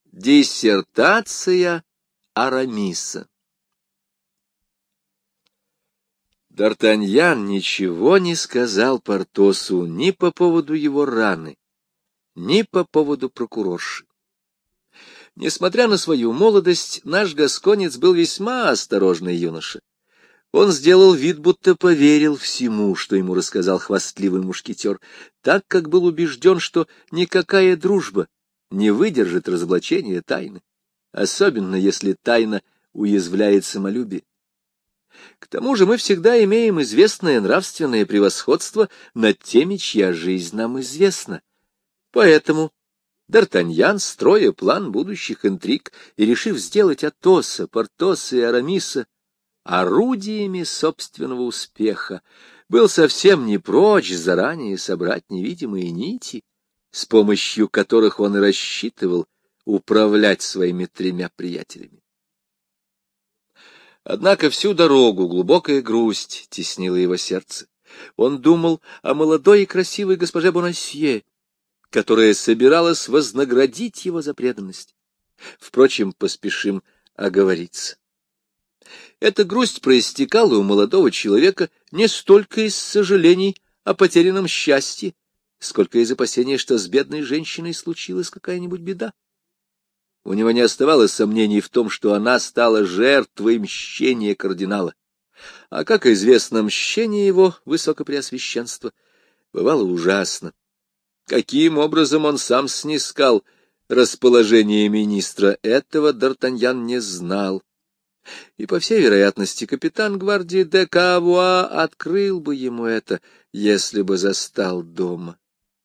Диссертация Арамиса. Д'Артаньян ничего не сказал Портосу ни по поводу его раны, ни по поводу прокурорши. Несмотря на свою молодость, наш гасконец был весьма осторожный юноша. Он сделал вид, будто поверил всему, что ему рассказал хвастливый мушкетер, так как был убежден, что никакая дружба не выдержит разоблачения тайны, особенно если тайна уязвляет самолюбие. К тому же мы всегда имеем известное нравственное превосходство над теми, чья жизнь нам известна. Поэтому Д'Артаньян, строя план будущих интриг и решив сделать Атоса, Портоса и Арамиса орудиями собственного успеха, был совсем не прочь заранее собрать невидимые нити, с помощью которых он и рассчитывал управлять своими тремя приятелями. Однако всю дорогу глубокая грусть теснила его сердце. Он думал о молодой и красивой госпоже Бонасье, которая собиралась вознаградить его за преданность. Впрочем, поспешим оговориться. Эта грусть проистекала у молодого человека не столько из сожалений о потерянном счастье, сколько из опасения, что с бедной женщиной случилась какая-нибудь беда. У него не оставалось сомнений в том, что она стала жертвой мщения кардинала. А, как известно, мщение его высокопреосвященства бывало ужасно. Каким образом он сам снискал расположение министра, этого Д'Артаньян не знал. И, по всей вероятности, капитан гвардии де Кавуа открыл бы ему это, если бы застал дома.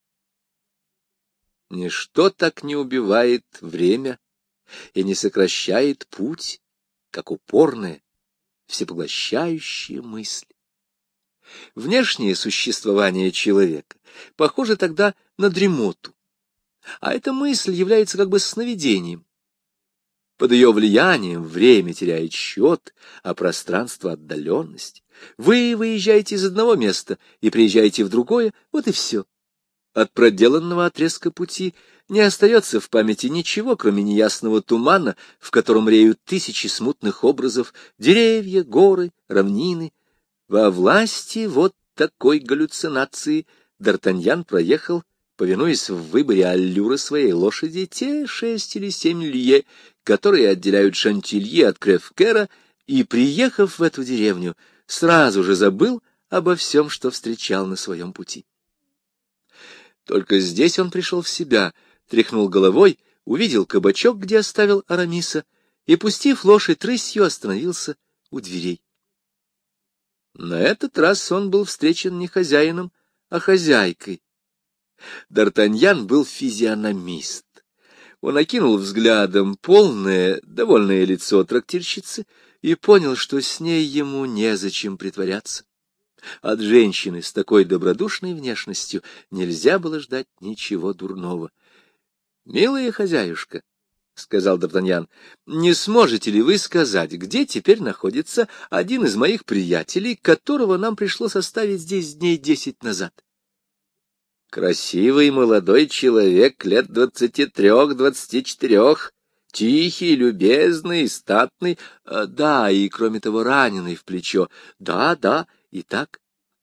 Ничто так не убивает время и не сокращает путь, как упорная, всепоглощающая мысль. Внешнее существование человека похоже тогда на дремоту, а эта мысль является как бы сновидением. Под ее влиянием время теряет счет, а пространство — отдаленность. Вы выезжаете из одного места и приезжаете в другое, вот и все. От проделанного отрезка пути не остается в памяти ничего, кроме неясного тумана, в котором реют тысячи смутных образов, деревья, горы, равнины. Во власти вот такой галлюцинации Д'Артаньян проехал, повинуясь в выборе аллюра своей лошади, те 6 или 7 лье, которые отделяют Шантильи от Кревкера, и, приехав в эту деревню, сразу же забыл обо всем, что встречал на своем пути. Только здесь он пришел в себя, тряхнул головой, увидел кабачок, где оставил Арамиса, и, пустив лошадь рысью, остановился у дверей. На этот раз он был встречен не хозяином, а хозяйкой. Д'Артаньян был физиономист. Он окинул взглядом полное, довольное лицо трактирщицы и понял, что с ней ему незачем притворяться. От женщины с такой добродушной внешностью нельзя было ждать ничего дурного. — Милая хозяюшка, — сказал Д'Артаньян, — не сможете ли вы сказать, где теперь находится один из моих приятелей, которого нам пришлось оставить здесь дней 10 назад? Красивый молодой человек лет 23-24, тихий, любезный, статный, да, и, кроме того, раненый в плечо. Да, и так.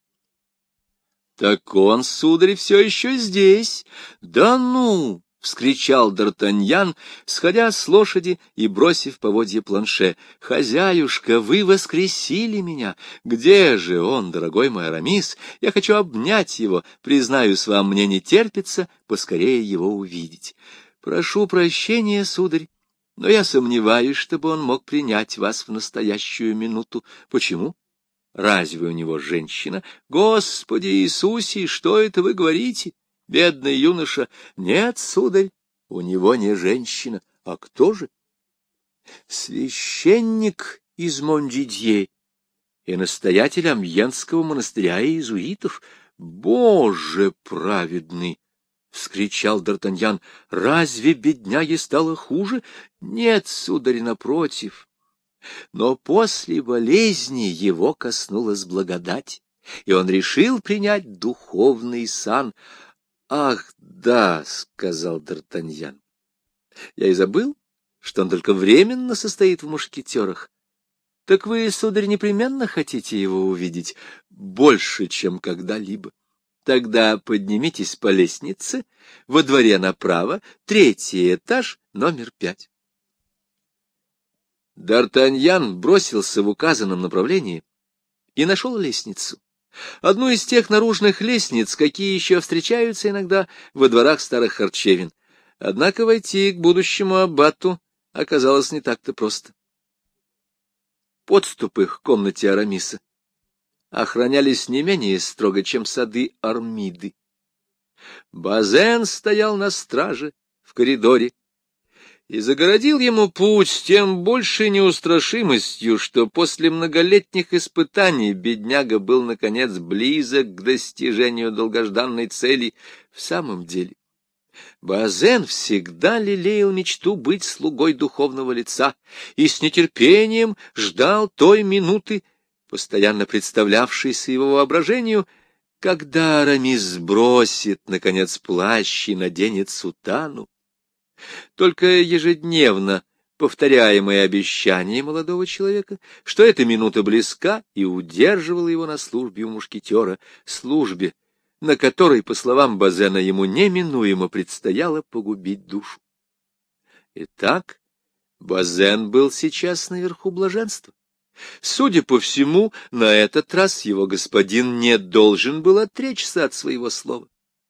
Так он, сударь, все еще здесь. Да ну! — вскричал Д'Артаньян, сходя с лошади и бросив поводья планше. — Хозяюшка, вы воскресили меня! Где же он, дорогой мой Арамис? Я хочу обнять его. Признаюсь вам, мне не терпится поскорее его увидеть. Прошу прощения, сударь, но я сомневаюсь, чтобы он мог принять вас в настоящую минуту. Почему? Разве у него женщина? Господи Иисусе, что это вы говорите? Бедный юноша. Нет, сударь, у него не женщина. А кто же? Священник из Мондидье и настоятель Амьенского монастыря иезуитов. Боже праведный! — вскричал Д'Артаньян. — Разве бедняге стало хуже? Нет, сударь, напротив. Но после болезни его коснулась благодать, и он решил принять духовный сан. — Ах, да, — сказал Д'Артаньян, Я и забыл, что он только временно состоит в мушкетерах. Так вы, сударь, непременно хотите его увидеть больше, чем когда-либо. Тогда поднимитесь по лестнице, во дворе направо, 3-й этаж, номер 5. Д'Артаньян бросился в указанном направлении и нашел лестницу. Одну из тех наружных лестниц, какие еще встречаются иногда во дворах старых харчевин. Однако войти к будущему аббату оказалось не так-то просто. Подступы к комнате Арамиса охранялись не менее строго, чем сады Армиды. Базен стоял на страже в коридоре и загородил ему путь с тем большей неустрашимостью, что после многолетних испытаний бедняга был, наконец, близок к достижению долгожданной цели. В самом деле, Базен всегда лелеял мечту быть слугой духовного лица и с нетерпением ждал той минуты, постоянно представлявшейся его воображению, когда Арамис сбросит, наконец, плащ и наденет сутану. Только ежедневно повторяемое обещание молодого человека, что эта минута близка, и удерживало его на службе у мушкетера, службе, на которой, по словам Базена, ему неминуемо предстояло погубить душу. Итак, Базен был сейчас наверху блаженства. Судя по всему, на этот раз его господин не должен был отречься от своего слова.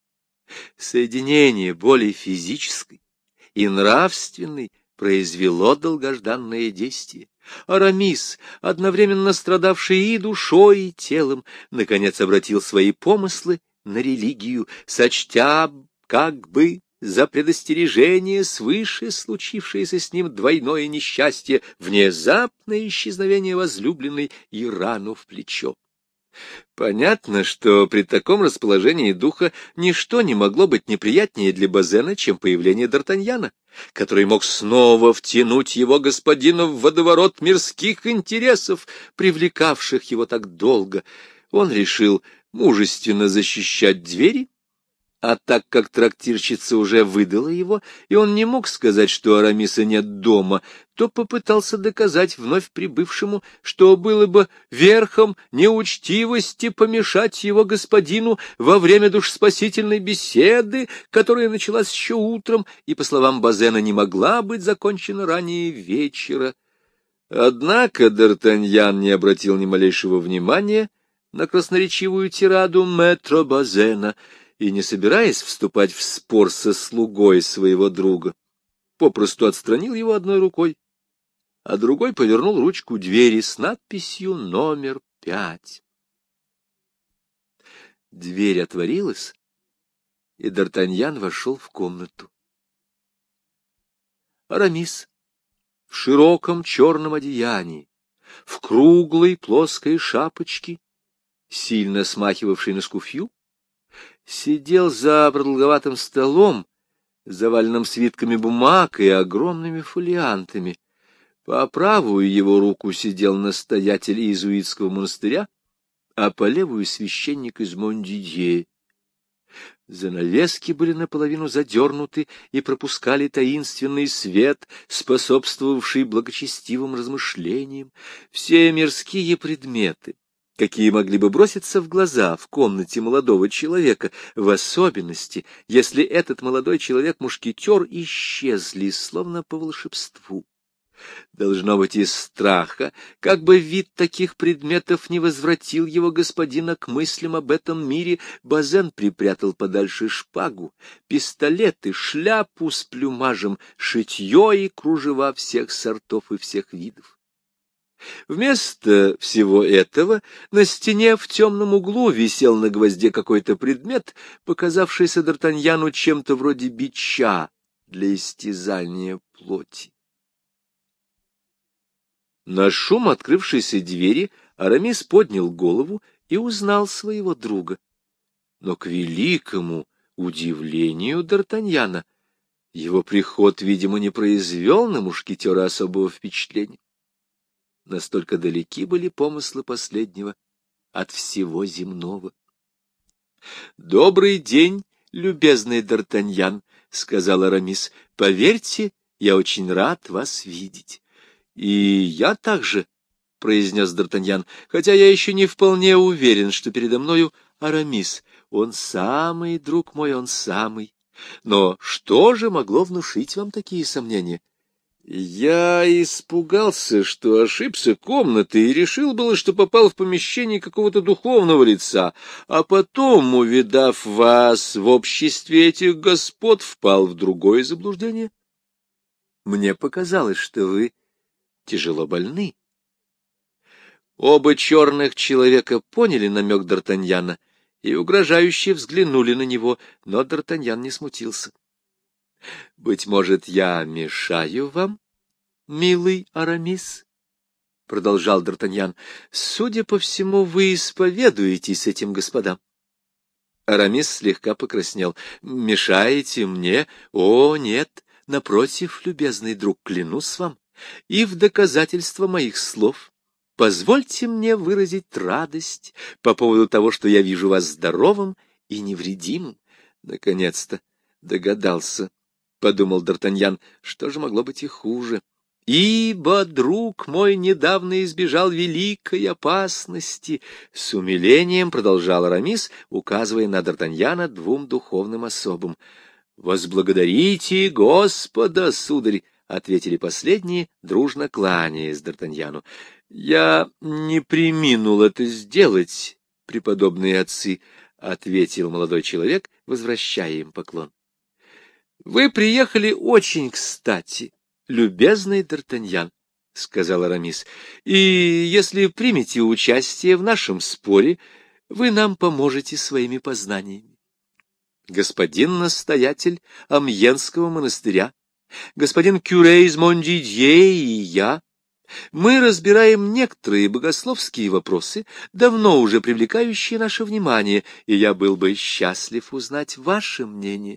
Соединение боли физической и нравственной произвело долгожданное действие. Арамис, одновременно страдавший и душой, и телом, наконец обратил свои помыслы на религию, сочтя как бы за предостережение свыше случившееся с ним двойное несчастье, внезапное исчезновение возлюбленной и рану в плечо. Понятно, что при таком расположении духа ничто не могло быть неприятнее для Базена, чем появление Д'Артаньяна, который мог снова втянуть его господина в водоворот мирских интересов, привлекавших его так долго. Он решил мужественно защищать двери, а так как трактирщица уже выдала его, и он не мог сказать, что Арамиса нет дома, то попытался доказать вновь прибывшему, что было бы верхом неучтивости помешать его господину во время душспасительной беседы, которая началась еще утром и, по словам Базена, не могла быть закончена ранее вечера. Однако Д'Артаньян не обратил ни малейшего внимания на красноречивую тираду мэтра Базена и, не собираясь вступать в спор со слугой своего друга, попросту отстранил его одной рукой, а другой повернул ручку двери с надписью «Номер 5». Дверь отворилась, и Д'Артаньян вошел в комнату. Арамис в широком черном одеянии, в круглой плоской шапочке, сильно смахивавшей на скуфью, сидел за продолговатым столом, заваленным свитками бумаг и огромными фолиантами. По правую его руку сидел настоятель иезуитского монастыря, а по левую — священник из Мондидье. Занавески были наполовину задернуты и пропускали таинственный свет, способствовавший благочестивым размышлениям. Все мирские предметы, какие могли бы броситься в глаза в комнате молодого человека, в особенности, если этот молодой человек-мушкетер, исчезли, словно по волшебству. Должно быть, из страха, как бы вид таких предметов не возвратил его господина к мыслям об этом мире, Базен припрятал подальше шпагу, пистолеты, шляпу с плюмажем, шитье и кружева всех сортов и всех видов. Вместо всего этого на стене в темном углу висел на гвозде какой-то предмет, показавшийся Д'Артаньяну чем-то вроде бича для истязания плоти. На шум открывшейся двери Арамис поднял голову и узнал своего друга. Но к великому удивлению Д'Артаньяна его приход, видимо, не произвел на мушкетера особого впечатления. Настолько далеки были помыслы последнего от всего земного. — Добрый день, любезный Д'Артаньян, — сказал Арамис. — Поверьте, Я очень рад вас видеть. — И я также, — произнес Д'Артаньян, — хотя я еще не вполне уверен, что передо мною Арамис. Он самый, друг мой, он самый. Но что же могло внушить вам такие сомнения? Я испугался, что ошибся комнатой, и решил было, что попал в помещение какого-то духовного лица, а потом, увидав вас в обществе этих господ, впал в другое заблуждение. Мне показалось, что вы тяжело больны. Оба черных человека поняли намек Д'Артаньяна и угрожающе взглянули на него, но Д'Артаньян не смутился. — Быть может, я мешаю вам, милый Арамис? — продолжал Д'Артаньян. — Судя по всему, вы исповедуетесь этим господам. Арамис слегка покраснел. — Мешаете мне? О, нет, напротив, любезный друг, клянусь вам, и в доказательство моих слов позвольте мне выразить радость по поводу того, что я вижу вас здоровым и невредимым. Наконец-то догадался, — подумал Д'Артаньян, — что же могло быть и хуже. Ибо друг мой недавно избежал великой опасности, — с умилением продолжал Арамис, указывая на Д'Артаньяна двум духовным особам. — Возблагодарите Господа, сударь, — ответили последние, дружно кланяясь Д'Артаньяну. — Я не преминул это сделать, преподобные отцы, — ответил молодой человек, возвращая им поклон. — Вы приехали очень кстати, любезный Д'Артаньян, — сказал Арамис, — и если примете участие в нашем споре, вы нам поможете своими познаниями. Господин настоятель Амьенского монастыря, господин Кюре из Мондидье и я, мы разбираем некоторые богословские вопросы, давно уже привлекающие наше внимание, и я был бы счастлив узнать ваше мнение.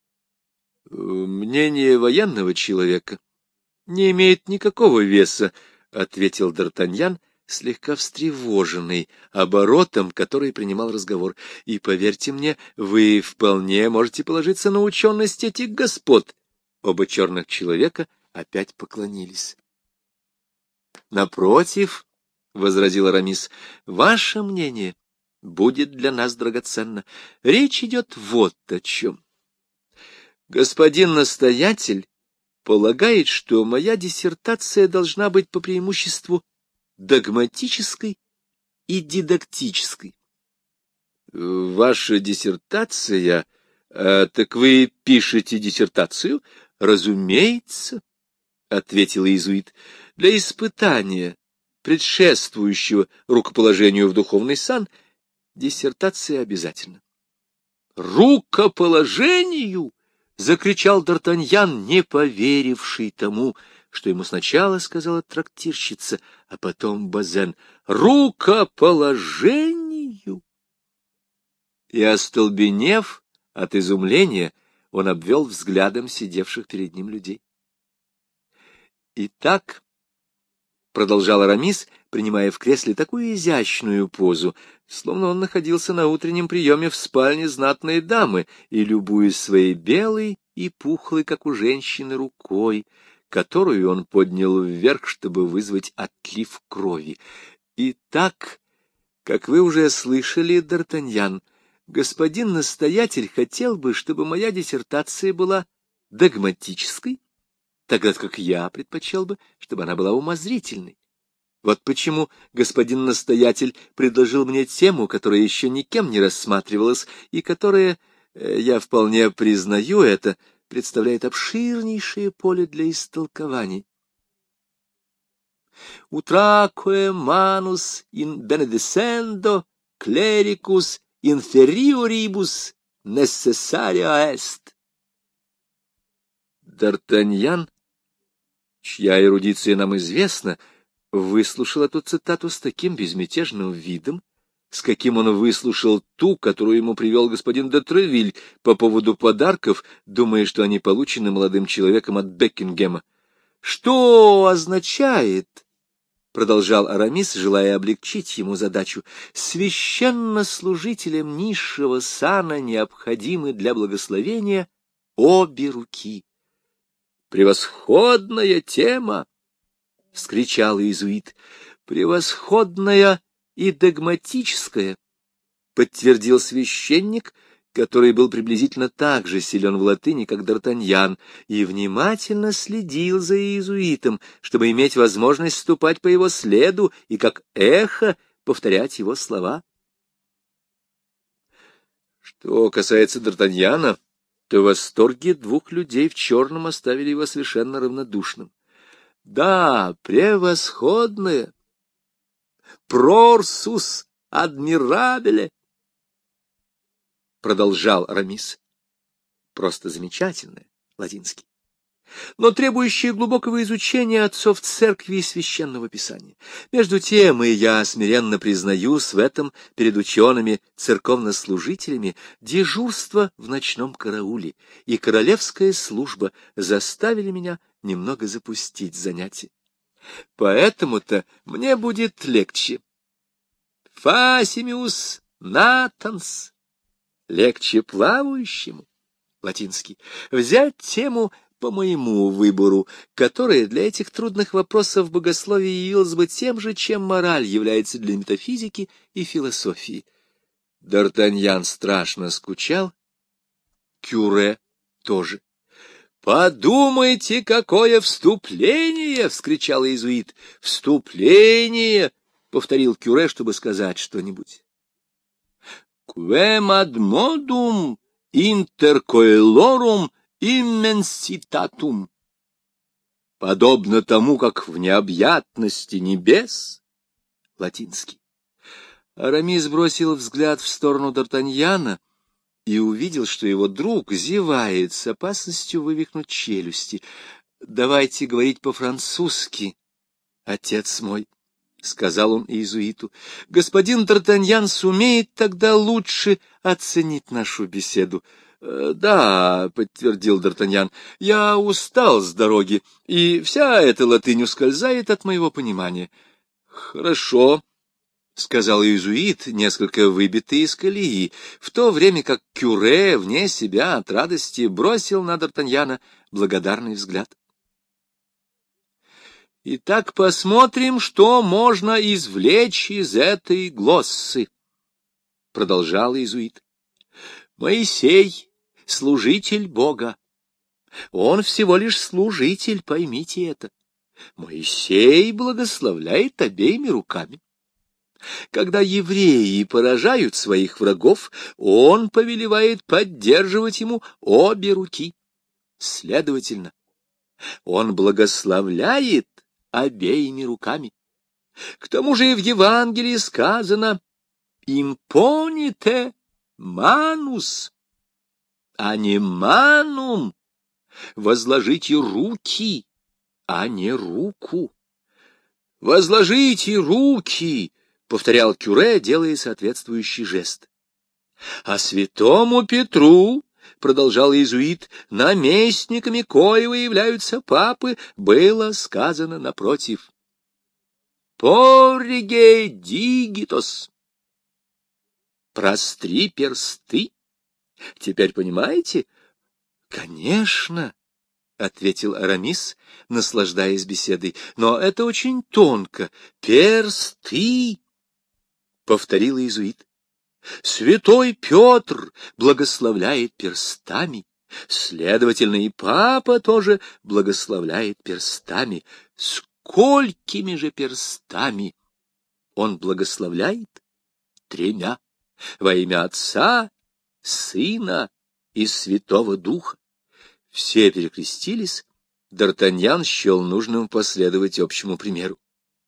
Мнение военного человека не имеет никакого веса, — ответил Д'Артаньян, слегка встревоженный оборотом, который принимал разговор. — И, поверьте мне, вы вполне можете положиться на ученость этих господ. Оба черных человека опять поклонились. — Напротив, — возразил Арамис, — ваше мнение будет для нас драгоценно. Речь идет вот о чем. Господин настоятель полагает, что моя диссертация должна быть по преимуществу догматической и дидактической. — Ваша диссертация? Так вы пишете диссертацию? — Разумеется, — ответил иезуит, — для испытания, предшествующего рукоположению в духовный сан, диссертация обязательна. — Рукоположению! — закричал Д'Артаньян, не поверивший тому, что ему сначала сказала трактирщица, а потом Базен. — Рукоположению! И, остолбенев от изумления, он обвел взглядом сидевших перед ним людей. «Итак», — продолжал Арамис, принимая в кресле такую изящную позу, словно он находился на утреннем приеме в спальне знатной дамы и, любуясь своей белой и пухлой, как у женщины, рукой, которую он поднял вверх, чтобы вызвать отлив крови. «Итак, как вы уже слышали, Д'Артаньян, господин настоятель хотел бы, чтобы моя диссертация была догматической, тогда как я предпочел бы, чтобы она была умозрительной. Вот почему господин настоятель предложил мне тему, которая еще никем не рассматривалась, и которая, я вполне признаю это, представляет обширнейшее поле для истолкований. «Utraque manus in benedicendo clericus inferioribus necessaria est». Д'Артаньян, чья эрудиция нам известна, выслушал эту цитату с таким безмятежным видом, с каким он выслушал ту, которую ему привел господин де Тревиль по поводу подарков, думая, что они получены молодым человеком от Бекингема. — Что означает, — продолжал Арамис, желая облегчить ему задачу, — священнослужителям низшего сана необходимы для благословения обе руки. Превосходная тема! — вскричал иезуит. — Превосходная и догматическая, — подтвердил священник, который был приблизительно так же силен в латыни, как Д'Артаньян, и внимательно следил за иезуитом, чтобы иметь возможность ступать по его следу и, как эхо, повторять его слова. Что касается Д'Артаньяна, то восторги двух людей в черном оставили его совершенно равнодушным. — Да, превосходное! Прорсус адмирабеле! — продолжал Арамис. — Просто замечательное, латинский, но требующее глубокого изучения отцов церкви и священного писания. Между тем, и я смиренно признаюсь в этом перед учеными церковнослужителями, дежурство в ночном карауле и королевская служба заставили меня немного запустить занятие. Поэтому-то мне будет легче. Фасимиус натанс, легче плавающему, латинский, взять тему по моему выбору, которая для этих трудных вопросов богословия явилась бы тем же, чем мораль является для метафизики и философии. Д'Артаньян страшно скучал, Кюре тоже. — Подумайте, какое вступление! — вскричал иезуит. — Вступление! — повторил Кюре, чтобы сказать что-нибудь. — Quem ad modum intercoelorum immensitatum. Подобно тому, как в необъятности небес. Латинский. Арамис бросил взгляд в сторону Д'Артаньяна и увидел, что его друг зевает с опасностью вывихнуть челюсти. — Давайте говорить по-французски, отец мой, — сказал он иезуиту. — Господин Д'Артаньян сумеет тогда лучше оценить нашу беседу. — Да, — подтвердил Д'Артаньян, — я устал с дороги, и вся эта латынь ускользает от моего понимания. — Хорошо, — сказал иезуит, несколько выбитый из колеи, в то время как Кюре, вне себя от радости, бросил на Д'Артаньяна благодарный взгляд. — Итак, посмотрим, что можно извлечь из этой глоссы, — продолжал иезуит. — Моисей — служитель Бога. Он всего лишь служитель, поймите это. Моисей благословляет обеими руками. Когда евреи поражают своих врагов, он повелевает поддерживать ему обе руки. Следовательно, он благословляет обеими руками. К тому же и в Евангелии сказано «импоните манус», а не «манум», возложите руки, а не руку. «Возложите руки», — повторял Кюре, делая соответствующий жест. «А святому Петру, — продолжал иезуит, — наместниками коего являются папы, было сказано напротив. Порриге дигитос. Простри персты. Теперь понимаете? — Конечно, — ответил Арамис, наслаждаясь беседой, — но это очень тонко. Персты, — повторил иезуит. Святой Петр благословляет перстами, следовательно, и папа тоже благословляет перстами. Сколькими же перстами он благословляет? 3. Во имя Отца, Сына и Святого Духа. Все перекрестились, Д'Артаньян счел нужным последовать общему примеру.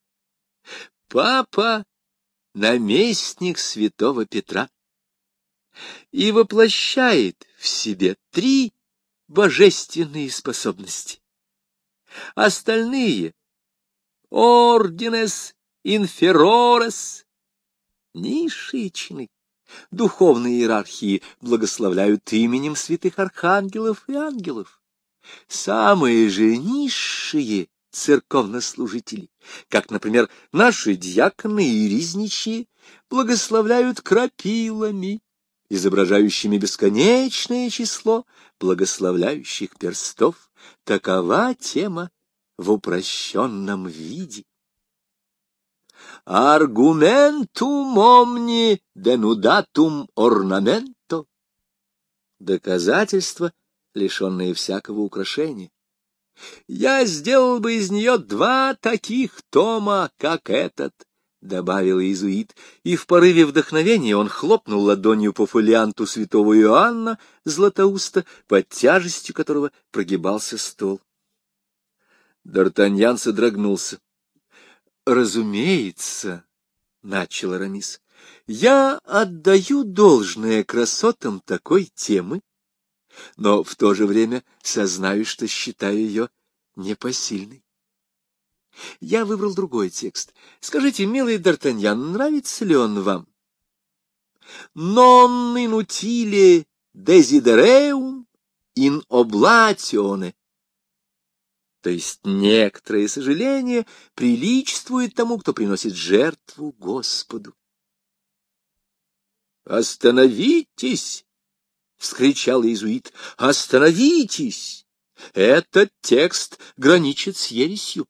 Папа — наместник святого Петра и воплощает в себе 3 божественные способности. Остальные — ординес инферорес, низшие чины, духовные иерархии благословляют именем святых архангелов и ангелов. Самые же низшие церковнослужители, как, например, наши диаконы и ризничие, благословляют крапилами, изображающими бесконечное число благословляющих перстов. Такова тема в упрощенном виде. Argumentum omni denudatum ornamento. Доказательства, лишенные всякого украшения. Я сделал бы из нее 2 таких тома, как этот, — добавил иезуит, и в порыве вдохновения он хлопнул ладонью по фолианту святого Иоанна Златоуста, под тяжестью которого прогибался стол. Д'Артаньян содрогнулся. — Разумеется, — начал Арамис, — я отдаю должное красотам такой темы, но в то же время сознаю, что считаю ее непосильной. Я выбрал другой текст. Скажите, милый Д'Артаньян, нравится ли он вам? «Non inutile desidereum in oblatione». То есть некоторое сожаление приличествует тому, кто приносит жертву Господу. «Остановитесь!» — вскричал иезуит. «Остановитесь! Этот текст граничит с ересью.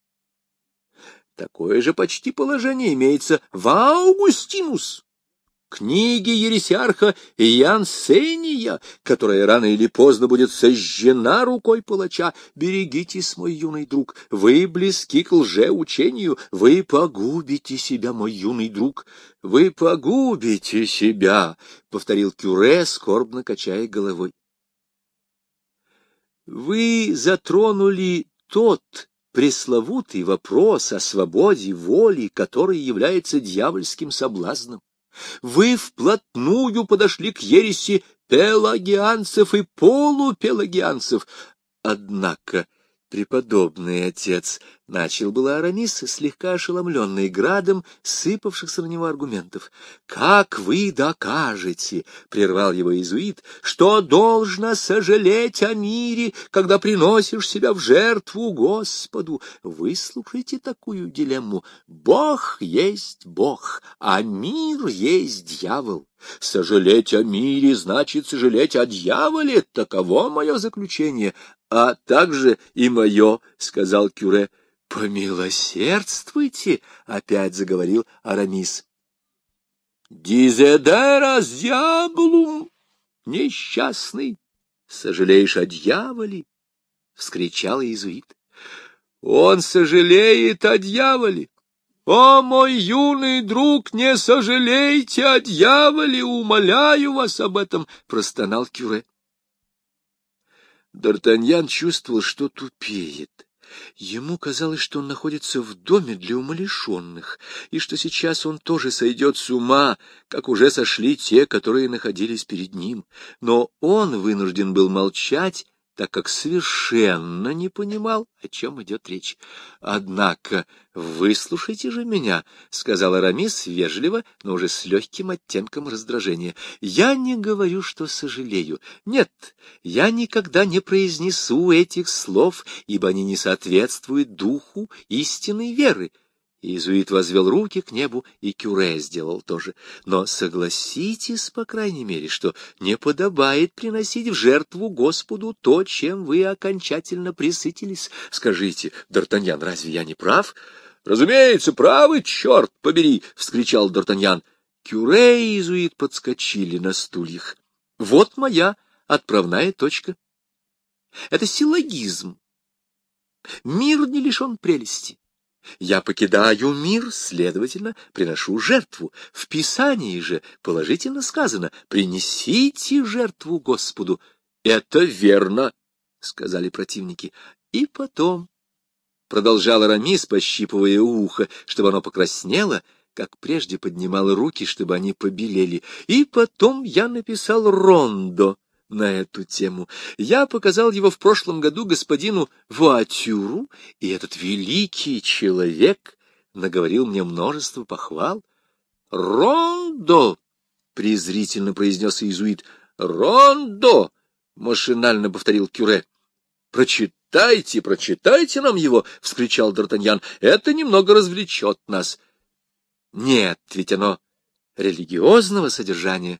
Такое же почти положение имеется в Аугустинус, книге ересиарха Янсения, которая рано или поздно будет сожжена рукой палача. Берегитесь, мой юный друг, вы близки к лжеучению, вы погубите себя, мой юный друг, вы погубите себя, — повторил кюре, скорбно качая головой. Вы затронули тот пресловутый вопрос о свободе воли, который является дьявольским соблазном. Вы вплотную подошли к ереси пелагианцев и полупелагианцев. Однако, преподобный отец, — начал было Арамис, слегка ошеломленный градом сыпавшихся на него аргументов. — Как вы докажете, — прервал его иезуит, — что должно сожалеть о мире, когда приносишь себя в жертву Господу? Выслушайте такую дилемму. Бог есть Бог, а мир есть дьявол. Сожалеть о мире значит сожалеть о дьяволе. Таково мое заключение. А также и мое, — сказал кюре. — Помилосердствуйте, — опять заговорил Арамис. — Дизедерас дьяволум, несчастный, сожалеешь о дьяволе? — вскричал иезуит. — Он сожалеет о дьяволе. О, мой юный друг, не сожалейте о дьяволе, умоляю вас об этом, — простонал кюре. Д'Артаньян чувствовал, что тупеет. Ему казалось, что он находится в доме для умалишенных, и что сейчас он тоже сойдет с ума, как уже сошли те, которые находились перед ним. Но он вынужден был молчать, так как совершенно не понимал, о чем идет речь. — Однако выслушайте же меня, — сказал Арамис вежливо, но уже с легким оттенком раздражения. — Я не говорю, что сожалею. Нет, я никогда не произнесу этих слов, ибо они не соответствуют духу истинной веры. Иезуит возвел руки к небу, и кюре сделал то же. Но согласитесь, по крайней мере, что не подобает приносить в жертву Господу то, чем вы окончательно пресытились. Скажите, Д'Артаньян, разве я не прав? — Разумеется, правы, черт побери! — вскричал Д'Артаньян. Кюре и иезуит подскочили на стульях. — Вот моя отправная точка. Это силлогизм. Мир не лишен прелести. Я покидаю мир, следовательно, приношу жертву. В Писании же положительно сказано: «Принесите жертву Господу». Это верно, — сказали противники. И потом, — продолжал Арамис, пощипывая ухо, чтобы оно покраснело, как прежде поднимал руки, чтобы они побелели, и потом я написал рондо на эту тему. Я показал его в прошлом году господину Вуатюру, и этот великий человек наговорил мне множество похвал. — Рондо! — презрительно произнес иезуит. — Рондо! — машинально повторил кюре. — Прочитайте, прочитайте нам его! — вскричал Д'Артаньян. — Это немного развлечет нас. — Нет, ведь оно религиозного содержания,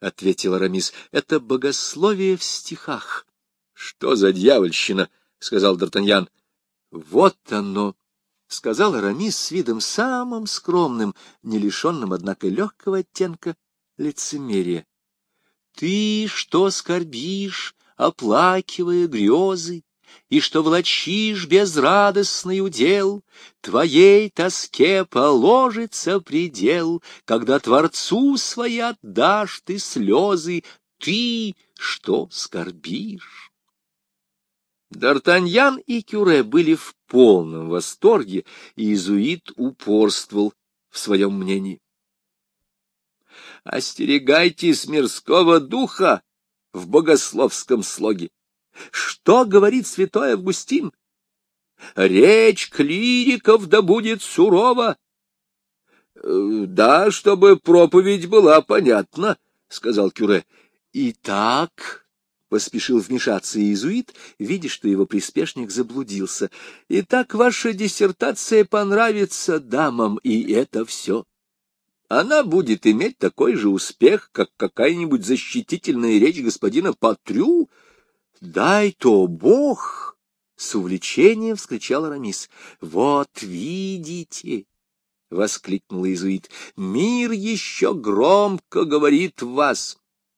ответил Арамис, — это богословие в стихах. — Что за дьявольщина? — сказал Д'Артаньян. — Вот оно, — сказал Арамис с видом самым скромным, не лишенным, однако, легкого оттенка лицемерия. — Ты, что скорбишь, оплакивая грезы, и что влачишь безрадостный удел, твоей тоске положится предел, когда Творцу свои отдашь ты слезы, ты, что скорбишь. Д'Артаньян и Кюре были в полном восторге, и иезуит упорствовал в своем мнении. «Остерегайтесь мирского духа в богословском слоге. Что говорит святой Августин? Речь клириков да будет сурова. Да, чтобы проповедь была понятна, — сказал Кюре. — Итак, — поспешил вмешаться иезуит, видя, что его приспешник заблудился, — итак, ваша диссертация понравится дамам, и это все. Она будет иметь такой же успех, как какая-нибудь защитительная речь господина Патрю. — Дай-то Бог! — с увлечением вскричал Арамис. — Вот видите! — воскликнул иезуит. — Мир еще громко говорит в вас.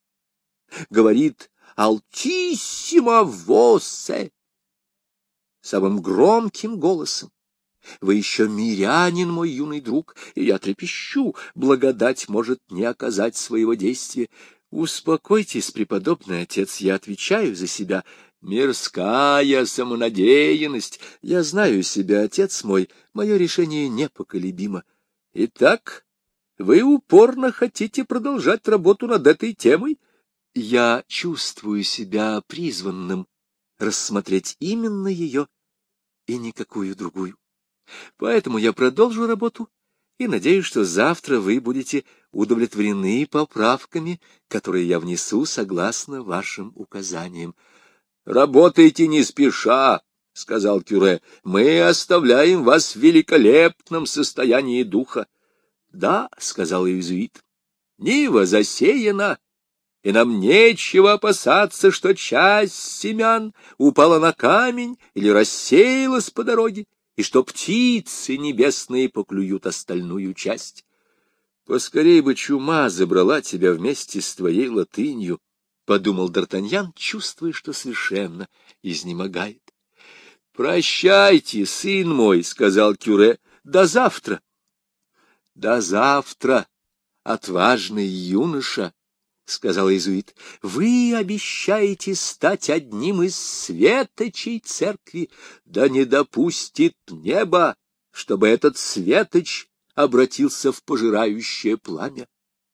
Говорит «Алтиссимо восе» самым громким голосом. Вы еще мирянин, мой юный друг, и я трепещу. Благодать может не оказать своего действия. Успокойтесь, преподобный отец, я отвечаю за себя. Мирская самонадеянность. Я знаю себя, отец мой, мое решение непоколебимо. Итак, вы упорно хотите продолжать работу над этой темой? Я чувствую себя призванным рассмотреть именно ее и никакую другую. Поэтому я продолжу работу и надеюсь, что завтра вы будете удовлетворены поправками, которые я внесу согласно вашим указаниям. — Работайте не спеша, — сказал Кюре, — мы оставляем вас в великолепном состоянии духа. — Да, — сказал иезуит, — нива засеяна, и нам нечего опасаться, что часть семян упала на камень или рассеялась по дороге, и что птицы небесные поклюют остальную часть. Поскорей бы чума забрала тебя вместе с твоей латынью, — подумал Д'Артаньян, чувствуя, что совершенно изнемогает. — Прощайте, сын мой, — сказал Кюре, — до завтра. — До завтра, отважный юноша, — сказал иезуит, — вы обещаете стать одним из светочей церкви, да не допустит небо, чтобы этот светоч обратился в пожирающее пламя.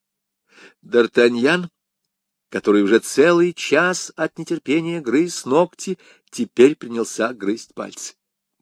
Д'Артаньян, который уже целый час от нетерпения грыз ногти, теперь принялся грызть пальцы.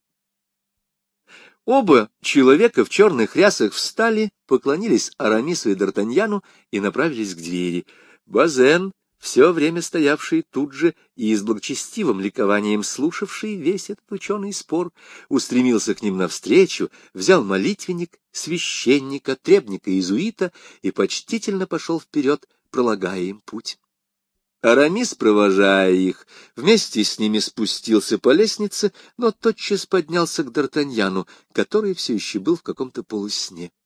Оба человека в черных рясах встали, поклонились Арамису и Д'Артаньяну и направились к двери. Базен, все время стоявший тут же и с благочестивым ликованием слушавший весь этот ученый спор, устремился к ним навстречу, взял молитвенник, священника, требника иезуита и почтительно пошел вперед, пролагая им путь. Арамис, провожая их, вместе с ними спустился по лестнице, но тотчас поднялся к Д'Артаньяну, который все еще был в каком-то полусне.